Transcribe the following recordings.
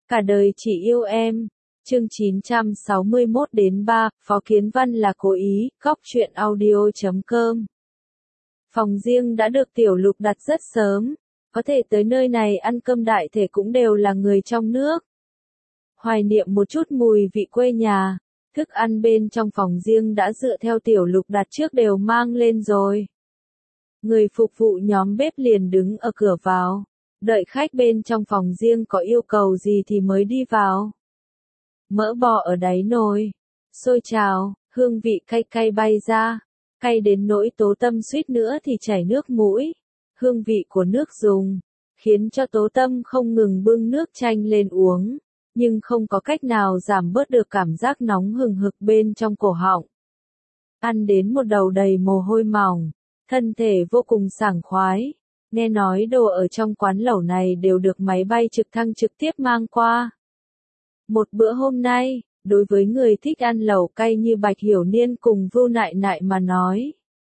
Cả đời chỉ yêu em. Chương 961-3, Phó Kiến Văn là cố ý, góc truyện audio.com. Phòng riêng đã được Tiểu Lục đặt rất sớm, có thể tới nơi này ăn cơm đại thể cũng đều là người trong nước. Hoài niệm một chút mùi vị quê nhà, thức ăn bên trong phòng riêng đã dựa theo Tiểu Lục đặt trước đều mang lên rồi. Người phục vụ nhóm bếp liền đứng ở cửa vào, đợi khách bên trong phòng riêng có yêu cầu gì thì mới đi vào. Mỡ bò ở đáy nồi, sôi trào, hương vị cay cay bay ra, cay đến nỗi Tố Tâm suýt nữa thì chảy nước mũi. Hương vị của nước dùng, khiến cho Tố Tâm không ngừng bưng nước chanh lên uống, nhưng không có cách nào giảm bớt được cảm giác nóng hừng hực bên trong cổ họng. Ăn đến một đầu đầy mồ hôi mỏng, thân thể vô cùng sảng khoái. Nghe nói đồ ở trong quán lẩu này đều được máy bay trực thăng trực tiếp mang qua. Một bữa hôm nay, đối với người thích ăn lẩu cay như Bạch Hiểu Niên cùng Vưu Nại Nại mà nói,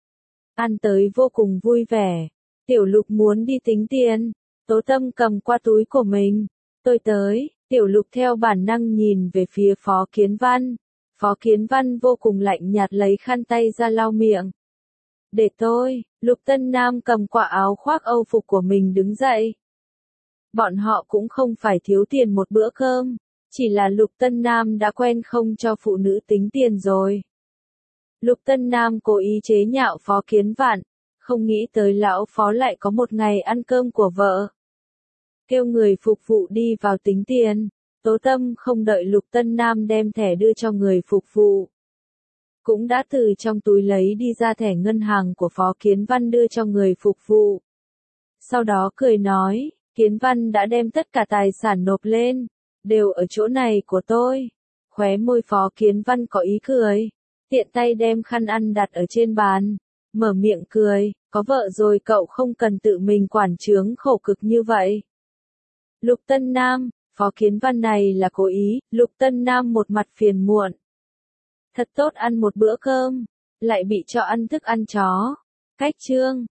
ăn tới vô cùng vui vẻ. Tiểu Lục muốn đi tính tiền, Tố Tâm cầm qua túi của mình. Tôi tới, Tiểu Lục theo bản năng nhìn về phía Phó Kiến Văn. Phó Kiến Văn vô cùng lạnh nhạt lấy khăn tay ra lau miệng. Để tôi, Lục Tân Nam cầm quả áo khoác Âu phục của mình đứng dậy. Bọn họ cũng không phải thiếu tiền một bữa cơm, chỉ là Lục Tân Nam đã quen không cho phụ nữ tính tiền rồi. Lục Tân Nam cố ý chế nhạo Phó Kiến Vạn, không nghĩ tới lão Phó lại có một ngày ăn cơm của vợ. Kêu người phục vụ đi vào tính tiền, Tố Tâm không đợi Lục Tân Nam đem thẻ đưa cho người phục vụ, cũng đã từ trong túi lấy đi ra thẻ ngân hàng của Phó Kiến Văn đưa cho người phục vụ. Sau đó cười nói, Kiến Văn đã đem tất cả tài sản nộp lên, đều ở chỗ này của tôi. Khóe môi Phó Kiến Văn có ý cười, tiện tay đem khăn ăn đặt ở trên bàn, mở miệng cười, có vợ rồi cậu không cần tự mình quản chướng khổ cực như vậy. Lục Tân Nam, Phó Kiến Văn này là cố ý. Lục Tân Nam một mặt phiền muộn. Thật tốt ăn một bữa cơm, lại bị cho ăn thức ăn chó. Cách chương